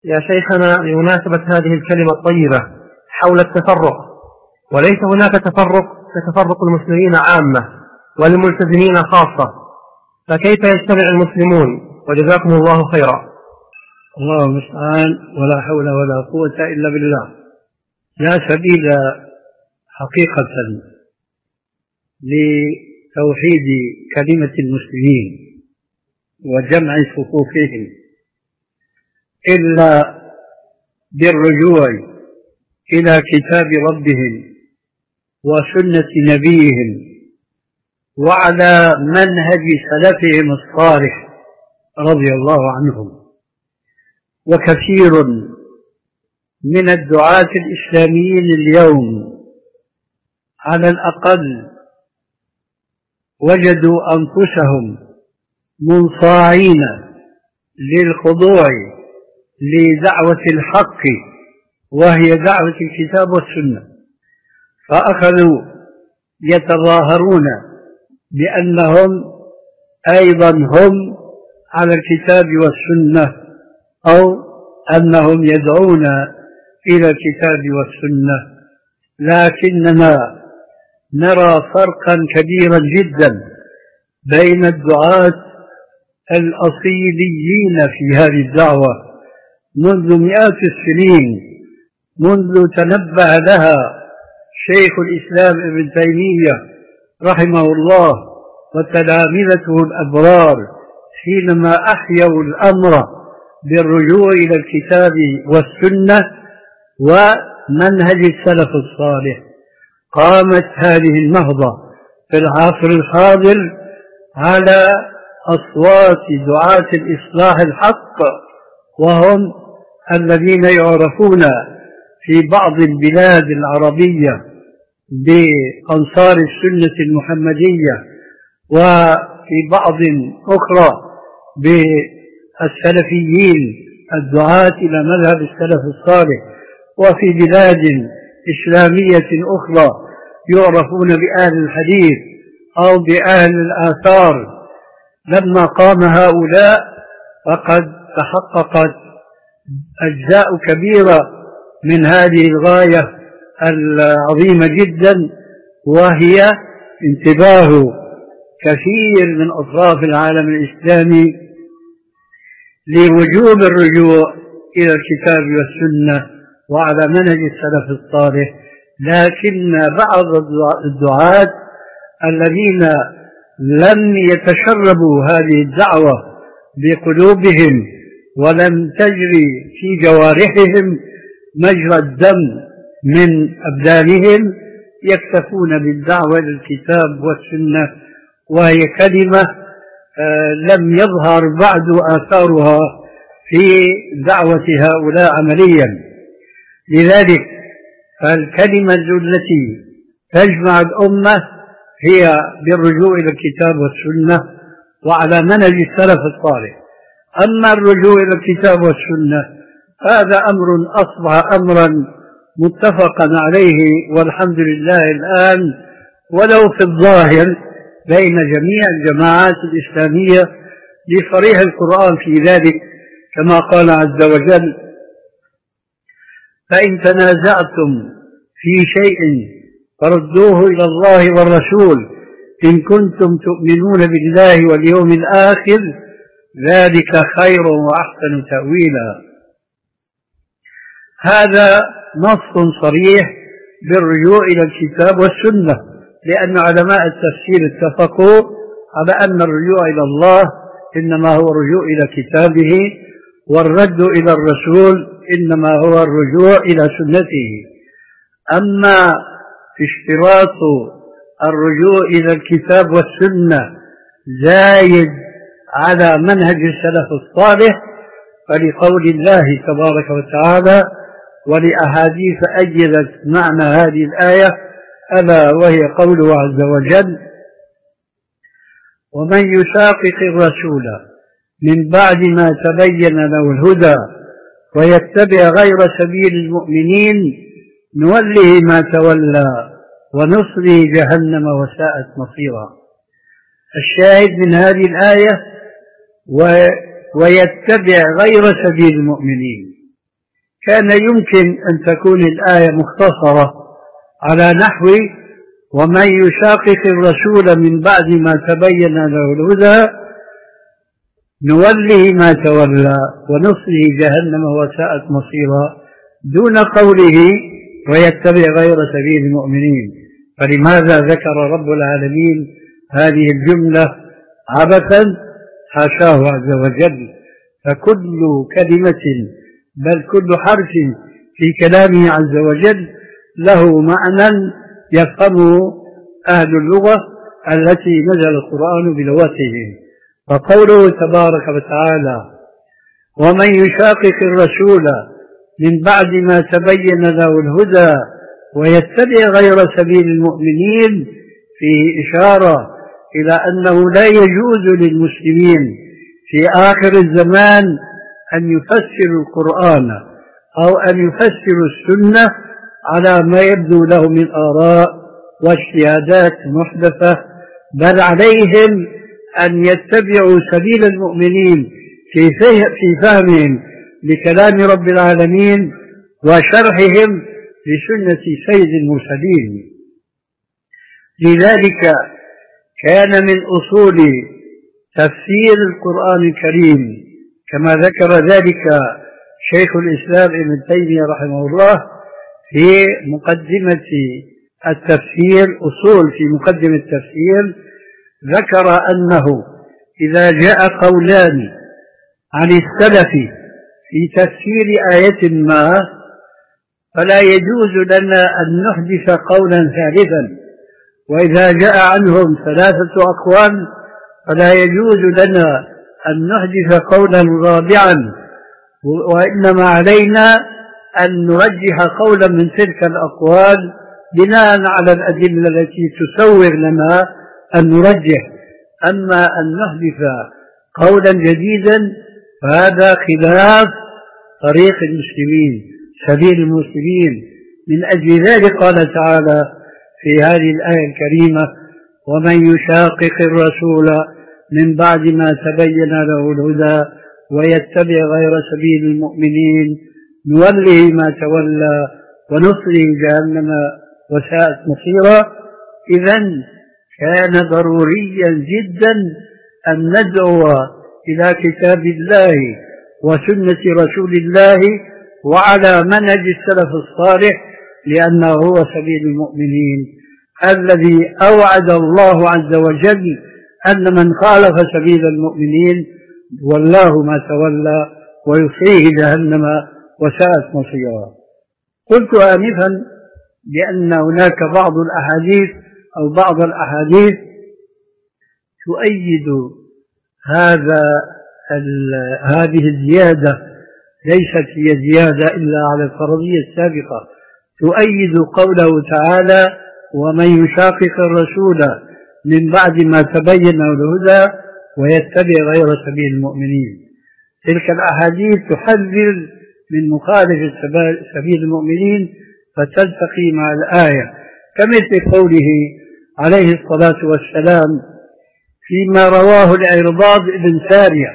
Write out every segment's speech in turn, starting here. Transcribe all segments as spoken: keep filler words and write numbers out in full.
يا شيخنا، بمناسبة هذه الكلمة الطيبة حول التفرق، وليس هناك تفرق كتفرق المسلمين عامة والملتزمين خاصة، فكيف يجتمع المسلمون؟ وجزاكم الله خيرا. الله المستعان، ولا حول ولا قوة إلا بالله. لا سبيل حقيقة لتوحيد كلمة المسلمين وجمع صفوفهم إلا بالرجوع إلى كتاب ربهم وسنة نبيهم وعلى منهج سلفهم الصالح رضي الله عنهم. وكثير من الدعاة الإسلاميين اليوم على الأقل وجدوا أنفسهم منصاعين للخضوع لدعوة الحق وهي دعوة الكتاب والسنة، فأخذوا يتظاهرون بأنهم أيضا هم على الكتاب والسنة، أو أنهم يدعون إلى الكتاب والسنة، لكننا نرى فرقا كبيرا جدا بين الدعاة الأصيليين في هذه الدعوة منذ مئات السنين، منذ تنبه لها شيخ الإسلام ابن تيمية رحمه الله وتلامذته الأبرار حينما أحيوا الأمر بالرجوع إلى الكتاب والسنة ومنهج السلف الصالح. قامت هذه النهضة في العصر الحاضر على أصوات دعاة الإصلاح الحق، وهم الذين يعرفون في بعض البلاد العربية بأنصار السنة المحمدية، وفي بعض أخرى بالسلفيين الدعاة إلى مذهب السلف الصالح، وفي بلاد إسلامية أخرى يعرفون بأهل الحديث أو بأهل الآثار. لما قام هؤلاء فقد تحققت أجزاء كبيرة من هذه الغاية العظيمة جدا، وهي انتباه كثير من أطراف العالم الإسلامي لوجوب الرجوع إلى الكتاب والسنة وعلى منهج السلف الصالح. لكن بعض الدعاة الذين لم يتشربوا هذه الدعوة بقلوبهم ولم تجري في جوارحهم مجرى الدم من أبدانهم يكتفون بالدعوة للكتاب والسنة، وهي كلمة لم يظهر بعد آثارها في دعوة هؤلاء عمليا. لذلك فالكلمة التي تجمع الأمة هي بالرجوع إلى الكتاب والسنة وعلى منهج السلف الصالح. أما الرجوع إلى الكتاب والسنة هذا أمر أصبح أمرا متفقا عليه والحمد لله الآن، ولو في الظاهر بين جميع الجماعات الإسلامية لصريح القرآن في ذلك، كما قال عز وجل: فإن تنازعتم في شيء فردوه إلى الله والرسول إن كنتم تؤمنون بالله واليوم الآخر ذلك خير وأحسن تأويلا. هذا نص صريح بالرجوع إلى الكتاب والسنة، لأن علماء التفسير اتفقوا على أن الرجوع إلى الله إنما هو الرجوع إلى كتابه، والرد إلى الرسول إنما هو الرجوع إلى سنته. أما في اشتراط الرجوع إلى الكتاب والسنة زايد على منهج السلف الصالح فلقول الله تبارك وتعالى ولأحاديث أجلت معنى هذه الآية، ألا وهي قوله عز وجل: ومن يشاقق الرسول من بعد ما تبين له الهدى ويتبع غير سبيل المؤمنين نوله ما تولى ونصله جهنم وساءت مصيرا. الشاهد من هذه الآية: ويتبع غير سبيل المؤمنين، كان يمكن أن تكون الآية مختصرة على نحو ومن يشاقق الرسول من بعد ما تبين له الهدى نوله ما تولى ونصله جهنم وساءت مصيرا، دون قوله ويتبع غير سبيل المؤمنين. فلماذا ذكر رب العالمين هذه الجملة عبثا؟ حاشاه عز وجل، فكل كلمة بل كل حرف في كلامه عز وجل له معنى يفهمه أهل اللغة التي نزل القرآن بلغتهم. فقوله تبارك وتعالى ومن يشاقق الرسول من بعد ما تبين له الهدى ويتبع غير سبيل المؤمنين فيه إشارة إلى أنه لا يجوز للمسلمين في آخر الزمان أن يفسروا القرآن أو أن يفسروا السنة على ما يبدو له من آراء واجتهادات محدثة، بل عليهم أن يتبعوا سبيل المؤمنين في فهمهم لكلام رب العالمين وشرحهم لسنة سيد المرسلين. لذلك كان من أصول تفسير القرآن الكريم كما ذكر ذلك شيخ الإسلام ابن تيمية رحمه الله في مقدمة التفسير، أصول في مقدمة التفسير، ذكر أنه إذا جاء قولان عن السلف في تفسير آية ما فلا يجوز لنا أن نحدث قولا ثالثا، وإذا جاء عنهم ثلاثة أقوال فلا يجوز لنا أن نحدث قولا رابعا، وإنما علينا أن نرجح قولا من تلك الأقوال بناء على الأدلة التي تسوغ لنا أن نرجح. أما أن نحدث قولا جديدا فهذا خلاف طريق المسلمين سبيل المسلمين. من أجل ذلك قال تعالى في هذه الآية الكريمة ومن يشاقق الرسول من بعد ما تبين له الهدى ويتبع غير سبيل المؤمنين نوله ما تولى ونصله جهنم وساءت مصيرا. إذن كان ضروريا جدا أن ندعو إلى كتاب الله وسنة رسول الله وعلى منهج السلف الصالح، لأنه هو سبيل المؤمنين الذي أوعد الله عز وجل أن من خالف سبيل المؤمنين والله ما تولى ويصليه جهنم وساءت مصيرا. قلت آنفا بأن هناك بعض الأحاديث أو بعض الأحاديث تؤيد هذا هذه الزيادة، ليست هي زيادة إلا على الفرضية السابقة، تؤيد قوله تعالى ومن يشاقق الرسول من بعد ما تبين له الهدى ويتبع غير سبيل المؤمنين. تلك الأحاديث تحذر من مخالفة سبيل المؤمنين فتلتقي مع الآية، كمثل قوله عليه الصلاة والسلام فيما رواه العرباض بن سارية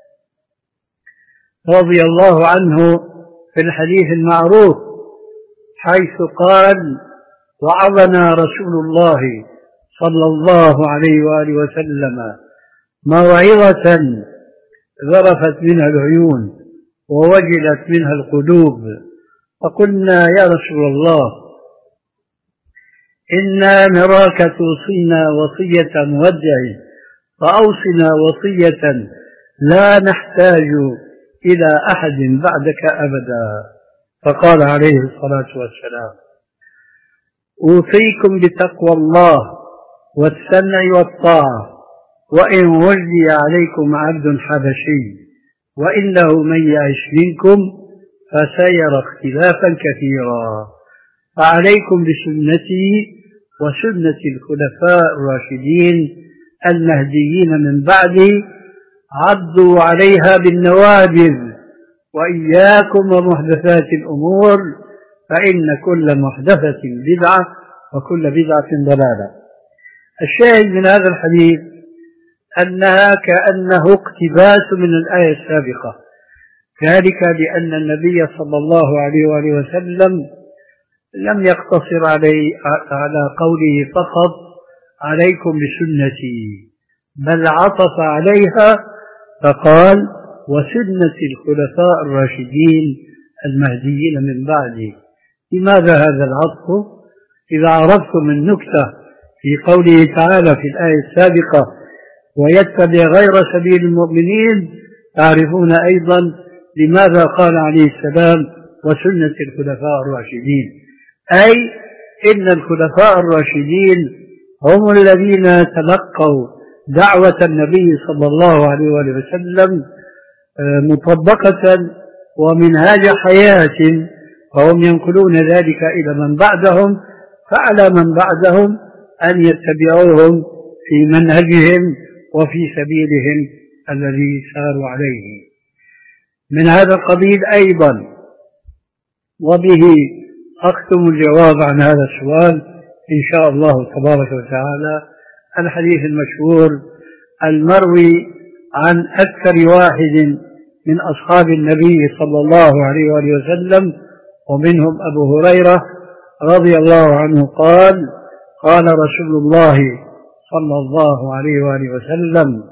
رضي الله عنه في الحديث المعروف حيث قال وعظنا رسول الله صلى الله عليه وآله وسلم موعظة ذرفت منها العيون ووجلت منها القلوب، فقلنا يا رسول الله إنا نراك توصينا وصية مودع فأوصنا وصية لا نحتاج إلى أحد بعدك أبدا. فقال عليه الصلاة والسلام أوصيكم بتقوى الله والسمع والطاعة وإن ولي عليكم عبد حبشي وإنه من يعش منكم فسيرى اختلافا كثيرا فعليكم بسنتي وسنة الخلفاء الراشدين المهديين من بعدي عضوا عليها بالنواجذ وإياكم ومحدثات الأمور فإن كل محدثة بدعة وكل بدعة ضلالة. الشاهد من هذا الحديث أنها كأنه اقتباس من الآية السابقة، ذلك لأن النبي صلى الله عليه وآله وسلم لم يقتصر علي على قوله فقط عليكم بسنتي، بل عطف عليها فقال وسنة الخلفاء الراشدين المهديين من بعده. لماذا هذا العطف؟ إذا عرفتم النكتة في قوله تعالى في الآية السابقة ويتبع غير سبيل المؤمنين، تعرفون أيضا لماذا قال عليه السلام وسنة الخلفاء الراشدين، أي إن الخلفاء الراشدين هم الذين تلقوا دعوة النبي صلى الله عليه وسلم مطبقة ومنهاج حياة، فهم ينقلون ذلك إلى من بعدهم، فعلى من بعدهم أن يتبعوهم في منهجهم وفي سبيلهم الذي ساروا عليه. من هذا القبيل أيضا، وبه أختم الجواب عن هذا السؤال إن شاء الله تبارك وتعالى، الحديث المشهور المروي عن أكثر واحد من أصحاب النبي صلى الله عليه وآله وسلم ومنهم أبو هريرة رضي الله عنه قال قال رسول الله صلى الله عليه وآله وسلم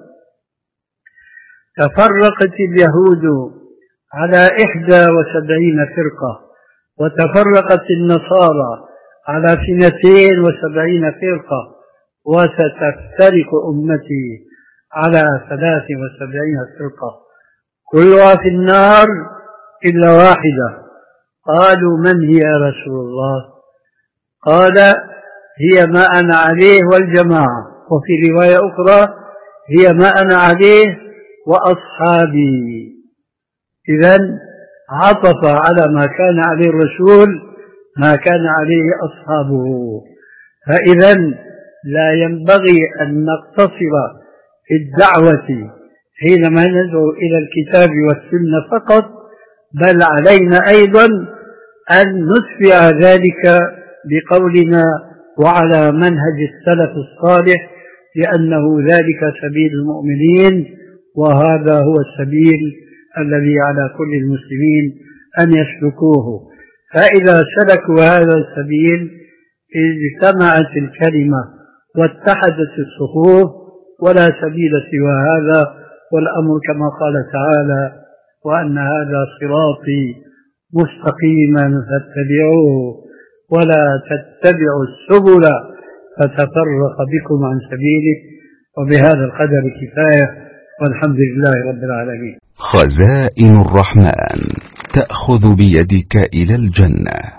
تفرقت اليهود على إحدى وسبعين فرقة وتفرقت النصارى على اثنتين وسبعين فرقة وستفترق أمتي على ثلاث وسبعين فرقة كلها في النار إلا واحدة. قالوا من هي يا رسول الله؟ قال هي ما أنا عليه والجماعة، وفي رواية أخرى هي ما أنا عليه وأصحابي. إذن عطف على ما كان عليه الرسول ما كان عليه أصحابه. فإذن لا ينبغي أن نقتصر في الدعوة حينما ندعو إلى الكتاب والسنة فقط، بل علينا أيضا أن نتبع ذلك بقولنا وعلى منهج السلف الصالح، لأنه ذلك سبيل المؤمنين، وهذا هو السبيل الذي على كل المسلمين أن يسلكوه. فإذا سلكوا هذا السبيل اجتمعت الكلمة واتحدت الصفوف، ولا سبيل سوى هذا، والأمر كما قال تعالى وأن هذا صراطي مستقيما فاتبعوه ولا تتبعوا السبل فتفرق بكم عن سبيله. وبهذا القدر كفاية، والحمد لله رب العالمين. خزائن الرحمن تأخذ بيدك إلى الجنة.